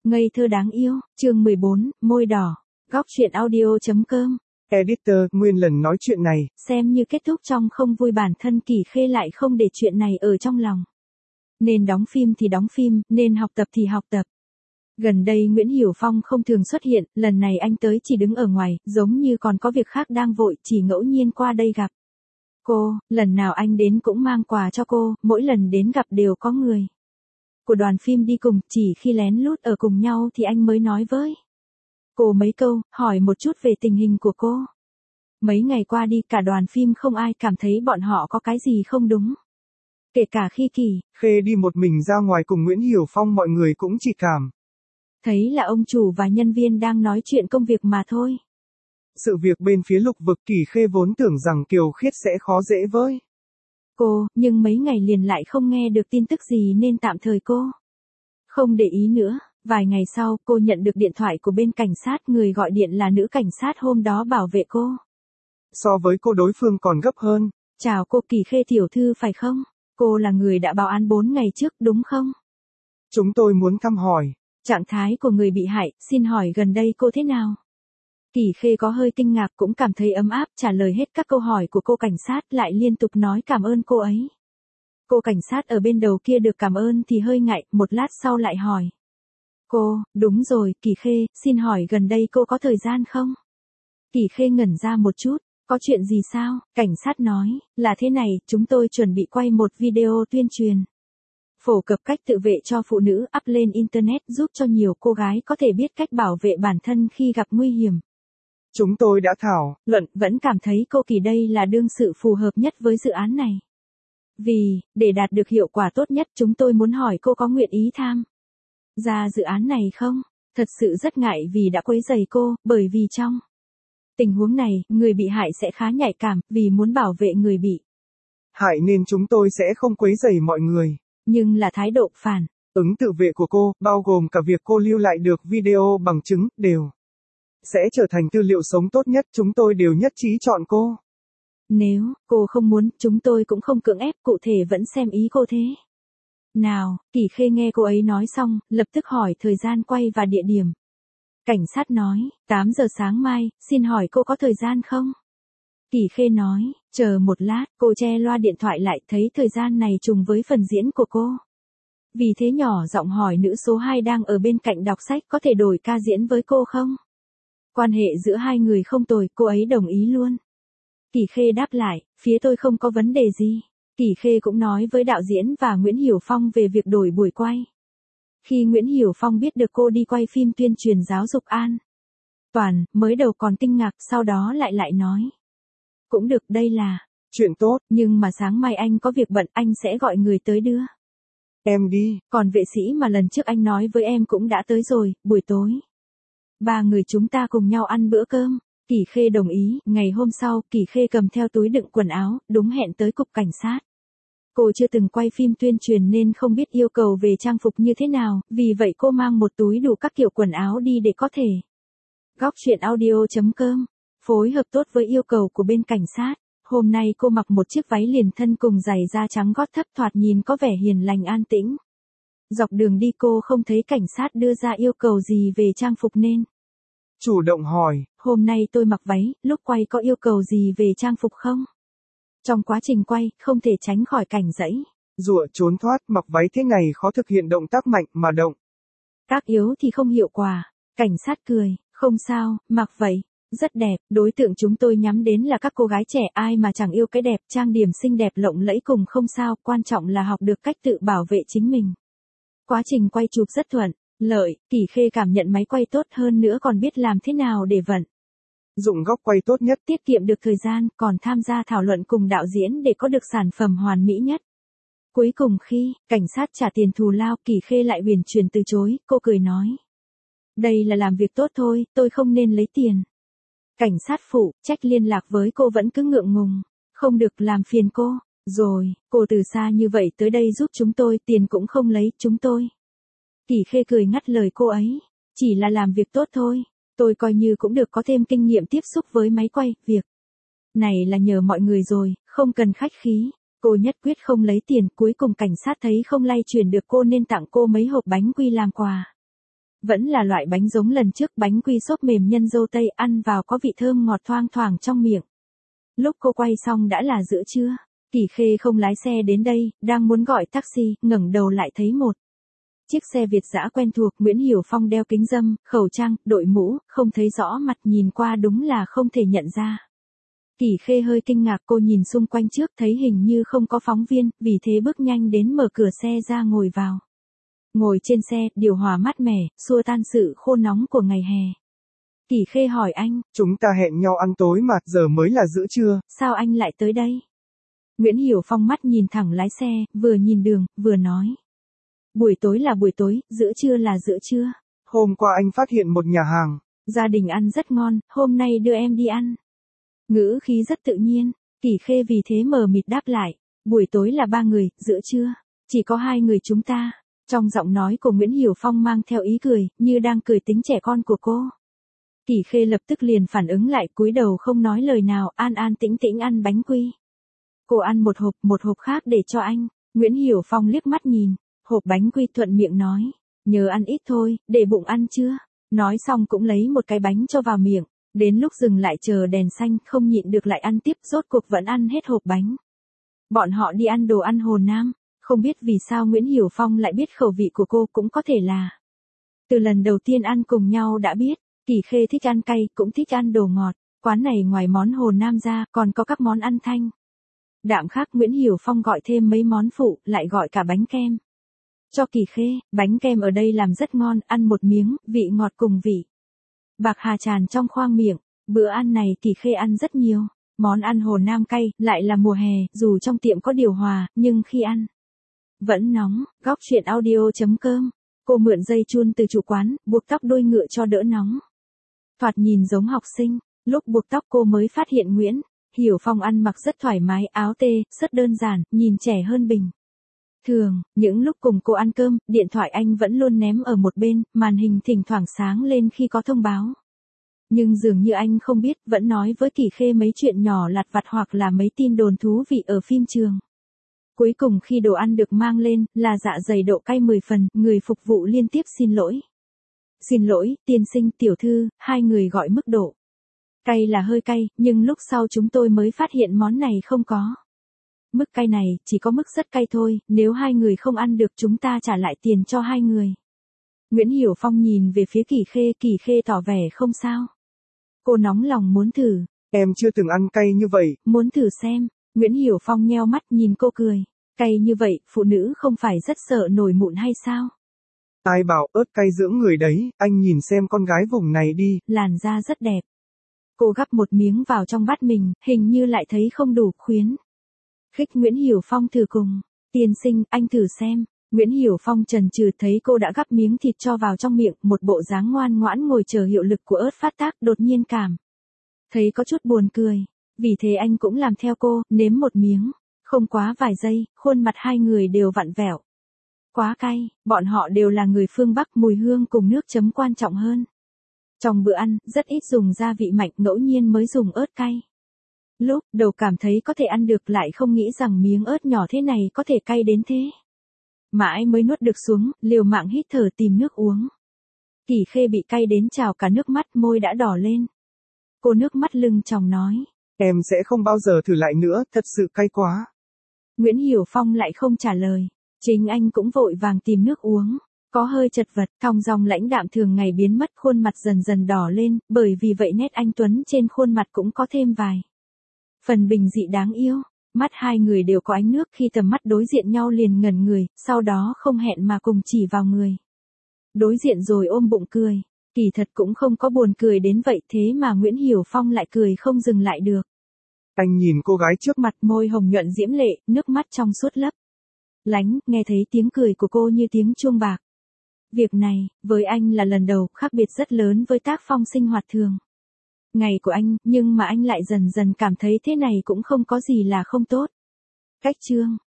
Ngây thơ đáng yêu, chương 14, môi đỏ. Góc truyện audio.com. Editor, nguyên lần nói chuyện này. Xem như kết thúc trong không vui, bản thân Kỳ Khê lại không để chuyện này ở trong lòng. Nên đóng phim thì đóng phim, nên học tập thì học tập. Gần đây Nguyễn Hiểu Phong không thường xuất hiện, lần này anh tới chỉ đứng ở ngoài, giống như còn có việc khác đang vội, chỉ ngẫu nhiên qua đây gặp cô. Lần nào anh đến cũng mang quà cho cô, mỗi lần đến gặp đều có người của đoàn phim đi cùng, chỉ khi lén lút ở cùng nhau thì anh mới nói với cô mấy câu, hỏi một chút về tình hình của cô. Mấy ngày qua đi, cả đoàn phim không ai cảm thấy bọn họ có cái gì không đúng. Kể cả khi Kỳ Khê đi một mình ra ngoài cùng Nguyễn Hiểu Phong, mọi người cũng chỉ cảm thấy là ông chủ và nhân viên đang nói chuyện công việc mà thôi. Sự việc bên phía Lục Vực, Kỳ Khê vốn tưởng rằng Kiều Khiết sẽ khó dễ với cô, nhưng mấy ngày liền lại không nghe được tin tức gì nên tạm thời cô không để ý nữa. Vài ngày sau, cô nhận được điện thoại của bên cảnh sát, người gọi điện là nữ cảnh sát hôm đó bảo vệ cô. So với cô, đối phương còn gấp hơn. Chào cô, Kỳ Khê tiểu thư phải không? Cô là người đã báo án 4 ngày trước đúng không? Chúng tôi muốn thăm hỏi trạng thái của người bị hại, xin hỏi gần đây cô thế nào? Kỳ Khê có hơi kinh ngạc, cũng cảm thấy ấm áp, trả lời hết các câu hỏi của cô cảnh sát, lại liên tục nói cảm ơn cô ấy. Cô cảnh sát ở bên đầu kia được cảm ơn thì hơi ngại, một lát sau lại hỏi cô, đúng rồi, Kỳ Khê, xin hỏi gần đây cô có thời gian không? Kỳ Khê ngẩn ra một chút, có chuyện gì sao? Cảnh sát nói, là thế này, chúng tôi chuẩn bị quay một video tuyên truyền phổ cập cách tự vệ cho phụ nữ, up lên Internet giúp cho nhiều cô gái có thể biết cách bảo vệ bản thân khi gặp nguy hiểm. Chúng tôi đã thảo luận, vẫn cảm thấy cô Kỳ đây là đương sự phù hợp nhất với dự án này. Vì, để đạt được hiệu quả tốt nhất, chúng tôi muốn hỏi cô có nguyện ý tham gia dự án này không? Thật sự rất ngại vì đã quấy rầy cô, bởi vì trong tình huống này, người bị hại sẽ khá nhạy cảm, vì muốn bảo vệ người bị hại nên chúng tôi sẽ không quấy rầy mọi người. Nhưng là thái độ phản ứng tự vệ của cô, bao gồm cả việc cô lưu lại được video bằng chứng, đều sẽ trở thành tư liệu sống tốt nhất, chúng tôi đều nhất trí chọn cô. Nếu cô không muốn, chúng tôi cũng không cưỡng ép, cụ thể vẫn xem ý cô thế nào. Kỳ Khê nghe cô ấy nói xong, lập tức hỏi thời gian quay và địa điểm. Cảnh sát nói, 8 giờ sáng mai, xin hỏi cô có thời gian không? Kỳ Khê nói, chờ một lát, cô che loa điện thoại lại, thấy thời gian này trùng với phần diễn của cô. Vì thế nhỏ giọng hỏi nữ số 2 đang ở bên cạnh đọc sách, có thể đổi ca diễn với cô không? Quan hệ giữa hai người không tồi, cô ấy đồng ý luôn. Kỳ Khê đáp lại, phía tôi không có vấn đề gì. Kỳ Khê cũng nói với đạo diễn và Nguyễn Hiểu Phong về việc đổi buổi quay. Khi Nguyễn Hiểu Phong biết được cô đi quay phim tuyên truyền giáo dục an toàn, mới đầu còn kinh ngạc, sau đó lại nói. Cũng được, đây là chuyện tốt, nhưng mà sáng mai anh có việc bận, anh sẽ gọi người tới đưa em đi. Còn vệ sĩ mà lần trước anh nói với em cũng đã tới rồi, buổi tối 3 người chúng ta cùng nhau ăn bữa cơm. Kỳ Khê đồng ý. Ngày hôm sau, Kỳ Khê cầm theo túi đựng quần áo, đúng hẹn tới cục cảnh sát. Cô chưa từng quay phim tuyên truyền nên không biết yêu cầu về trang phục như thế nào, vì vậy cô mang một túi đủ các kiểu quần áo đi để có thể. Góc truyện audio.com phối hợp tốt với yêu cầu của bên cảnh sát. Hôm nay cô mặc một chiếc váy liền thân cùng giày da trắng gót thấp, thoạt nhìn có vẻ hiền lành an tĩnh. Dọc đường đi cô không thấy cảnh sát đưa ra yêu cầu gì về trang phục nên chủ động hỏi, hôm nay tôi mặc váy, lúc quay có yêu cầu gì về trang phục không? Trong quá trình quay, không thể tránh khỏi cảnh giãy giụa trốn thoát, mặc váy thế này khó thực hiện động tác mạnh mà động tác yếu thì không hiệu quả. Cảnh sát cười, không sao, mặc vậy rất đẹp. Đối tượng chúng tôi nhắm đến là các cô gái trẻ, ai mà chẳng yêu cái đẹp, trang điểm xinh đẹp lộng lẫy cùng không sao, quan trọng là học được cách tự bảo vệ chính mình. Quá trình quay chụp rất thuận lợi, Kỳ Khê cảm nhận máy quay tốt, hơn nữa còn biết làm thế nào để vận dụng góc quay tốt nhất, tiết kiệm được thời gian, còn tham gia thảo luận cùng đạo diễn để có được sản phẩm hoàn mỹ nhất. Cuối cùng khi cảnh sát trả tiền thù lao, Kỳ Khê lại huyền chuyển từ chối, cô cười nói. Đây là làm việc tốt thôi, tôi không nên lấy tiền. Cảnh sát phụ trách liên lạc với cô vẫn cứ ngượng ngùng. Không được, làm phiền cô. Rồi, cô từ xa như vậy tới đây giúp chúng tôi, tiền cũng không lấy, chúng tôi. Kỳ Khê cười ngắt lời cô ấy. Chỉ là làm việc tốt thôi. Tôi coi như cũng được có thêm kinh nghiệm tiếp xúc với máy quay, việc này là nhờ mọi người rồi, không cần khách khí. Cô nhất quyết không lấy tiền, cuối cùng cảnh sát thấy không lay chuyển được cô nên tặng cô mấy hộp bánh quy làm quà. Vẫn là loại bánh giống lần trước, bánh quy xốp mềm nhân dâu tây, ăn vào có vị thơm ngọt thoang thoảng trong miệng. Lúc cô quay xong đã là giữa trưa. Kỳ Khê không lái xe đến đây, đang muốn gọi taxi, ngẩng đầu lại thấy một chiếc xe Việt dã quen thuộc. Nguyễn Hiểu Phong đeo kính râm, khẩu trang, đội mũ, không thấy rõ mặt, nhìn qua đúng là không thể nhận ra. Kỳ Khê hơi kinh ngạc, cô nhìn xung quanh trước thấy hình như không có phóng viên, vì thế bước nhanh đến mở cửa xe ra ngồi vào. Ngồi trên xe, điều hòa mát mẻ, xua tan sự khô nóng của ngày hè. Kỳ Khê hỏi anh, Chúng ta hẹn nhau ăn tối mà, giờ mới là giữa trưa. sao anh lại tới đây? Nguyễn Hiểu Phong mắt nhìn thẳng lái xe, vừa nhìn đường, vừa nói. Buổi tối là buổi tối, giữa trưa là giữa trưa. Hôm qua anh phát hiện một nhà hàng. Gia đình ăn rất ngon, hôm nay đưa em đi ăn. Ngữ khí rất tự nhiên, Kỳ Khê vì thế mờ mịt đáp lại. Buổi tối là 3 người, giữa trưa chỉ có 2 người chúng ta. Trong giọng nói của Nguyễn Hiểu Phong mang theo ý cười, như đang cười tính trẻ con của cô. Kỳ Khê lập tức liền phản ứng lại, cúi đầu không nói lời nào, an an tĩnh tĩnh ăn bánh quy. Cô ăn một hộp khác để cho anh. Nguyễn Hiểu Phong liếc mắt nhìn hộp bánh quy, thuận miệng nói, nhớ ăn ít thôi, để bụng ăn chưa? Nói xong cũng lấy một cái bánh cho vào miệng. Đến lúc dừng lại chờ đèn xanh, không nhịn được lại ăn tiếp, rốt cuộc vẫn ăn hết hộp bánh. Bọn họ đi ăn đồ ăn Hồ Nam. Không biết vì sao Nguyễn Hiểu Phong lại biết khẩu vị của cô, cũng có thể là từ lần đầu tiên ăn cùng nhau đã biết. Kỳ Khê thích ăn cay, cũng thích ăn đồ ngọt. Quán này ngoài món Hồ Nam ra, còn có các món ăn thanh đạm khác. Nguyễn Hiểu Phong gọi thêm mấy món phụ, lại gọi cả bánh kem cho Kỳ Khê. Bánh kem ở đây làm rất ngon, ăn một miếng, vị ngọt cùng vị bạc hà tràn trong khoang miệng. Bữa ăn này Kỳ Khê ăn rất nhiều. Món ăn Hồ Nam cay, lại là mùa hè, dù trong tiệm có điều hòa, nhưng khi ăn vẫn nóng. Góc truyện audio.com. Cô mượn dây chun từ chủ quán, buộc tóc đuôi ngựa cho đỡ nóng. Thoạt nhìn giống học sinh. Lúc buộc tóc cô mới phát hiện Nguyễn Hiểu Phong ăn mặc rất thoải mái, áo tê, rất đơn giản, nhìn trẻ hơn bình thường. Những lúc cùng cô ăn cơm, điện thoại anh vẫn luôn ném ở một bên, màn hình thỉnh thoảng sáng lên khi có thông báo. Nhưng dường như anh không biết, vẫn nói với Kỳ Khê mấy chuyện nhỏ lặt vặt hoặc là mấy tin đồn thú vị ở phim trường. Cuối cùng khi đồ ăn được mang lên, là dạ dày độ cay 10 phần, người phục vụ liên tiếp xin lỗi. Xin lỗi, tiên sinh, tiểu thư, 2 người gọi mức độ cay là hơi cay, nhưng lúc sau chúng tôi mới phát hiện món này không có mức cay này, chỉ có mức rất cay thôi, nếu 2 người không ăn được chúng ta trả lại tiền cho 2 người. Nguyễn Hiểu Phong nhìn về phía Kỳ Khê tỏ vẻ không sao. Cô nóng lòng muốn thử. Em chưa từng ăn cay như vậy. Muốn thử xem. Nguyễn Hiểu Phong nheo mắt nhìn cô cười. Cay như vậy, phụ nữ không phải rất sợ nổi mụn hay sao? Ai bảo ớt cay dưỡng người đấy, anh nhìn xem con gái vùng này đi. Làn da rất đẹp. Cô gắp một miếng vào trong bát mình, hình như lại thấy không đủ, khuyến khích Nguyễn Hiểu Phong thử cùng. Tiên sinh, anh thử xem. Nguyễn Hiểu Phong chần chừ, thấy cô đã gắp miếng thịt cho vào trong miệng, một bộ dáng ngoan ngoãn ngồi chờ hiệu lực của ớt phát tác, đột nhiên cảm thấy có chút buồn cười. Vì thế anh cũng làm theo cô, nếm một miếng. Không quá vài giây, khuôn mặt 2 người đều vặn vẹo. Quá cay, bọn họ đều là người phương Bắc, mùi hương cùng nước chấm quan trọng hơn. Trong bữa ăn, rất ít dùng gia vị mạnh, ngẫu nhiên mới dùng ớt cay. Lúc đầu cảm thấy có thể ăn được, lại không nghĩ rằng miếng ớt nhỏ thế này có thể cay đến thế. Mãi mới nuốt được xuống, liều mạng hít thở tìm nước uống. Kỳ Khê bị cay đến trào cả nước mắt, môi đã đỏ lên. Cô nước mắt lưng tròng nói. Em sẽ không bao giờ thử lại nữa, thật sự cay quá. Nguyễn Hiểu Phong lại không trả lời. Chính anh cũng vội vàng tìm nước uống. Có hơi chật vật, thong dong lãnh đạm thường ngày biến mất, khuôn mặt dần dần đỏ lên, bởi vì vậy nét anh tuấn trên khuôn mặt cũng có thêm vài phần bình dị đáng yêu. Mắt 2 người đều có ánh nước, khi tầm mắt đối diện nhau liền ngẩn người, sau đó không hẹn mà cùng chỉ vào người đối diện rồi ôm bụng cười. Kỳ thật cũng không có buồn cười đến vậy, thế mà Nguyễn Hiểu Phong lại cười không dừng lại được. Anh nhìn cô gái trước mặt, môi hồng nhuận diễm lệ, nước mắt trong suốt lấp lánh, nghe thấy tiếng cười của cô như tiếng chuông bạc. Việc này, với anh là lần đầu, khác biệt rất lớn với tác phong sinh hoạt thường ngày của anh, nhưng mà anh lại dần dần cảm thấy thế này cũng không có gì là không tốt. Cách chương